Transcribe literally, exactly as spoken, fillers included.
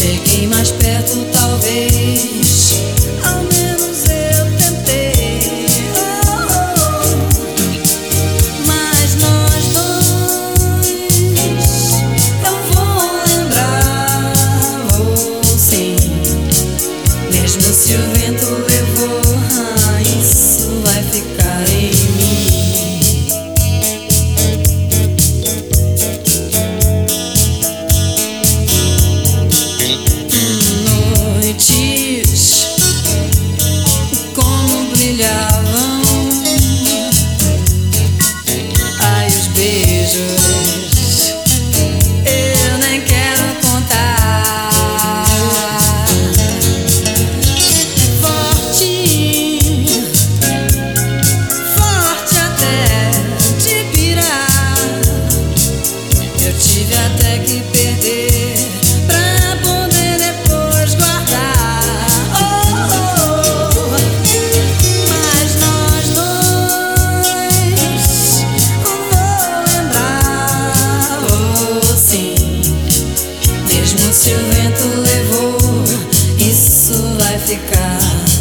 Cheguei mais perto, talvez. Ao menos eu tentei. Oh, oh. Mas nós dois, eu vou lembrar. Oh, sim. Mesmo se o vento levou, ah, isso vai ficar em mim. Ai, os beijos eu nem quero contar. Forte, forte até te pirar. Eu tive até que perder pra poder depois guardar. Se o vento levou, isso vai ficar.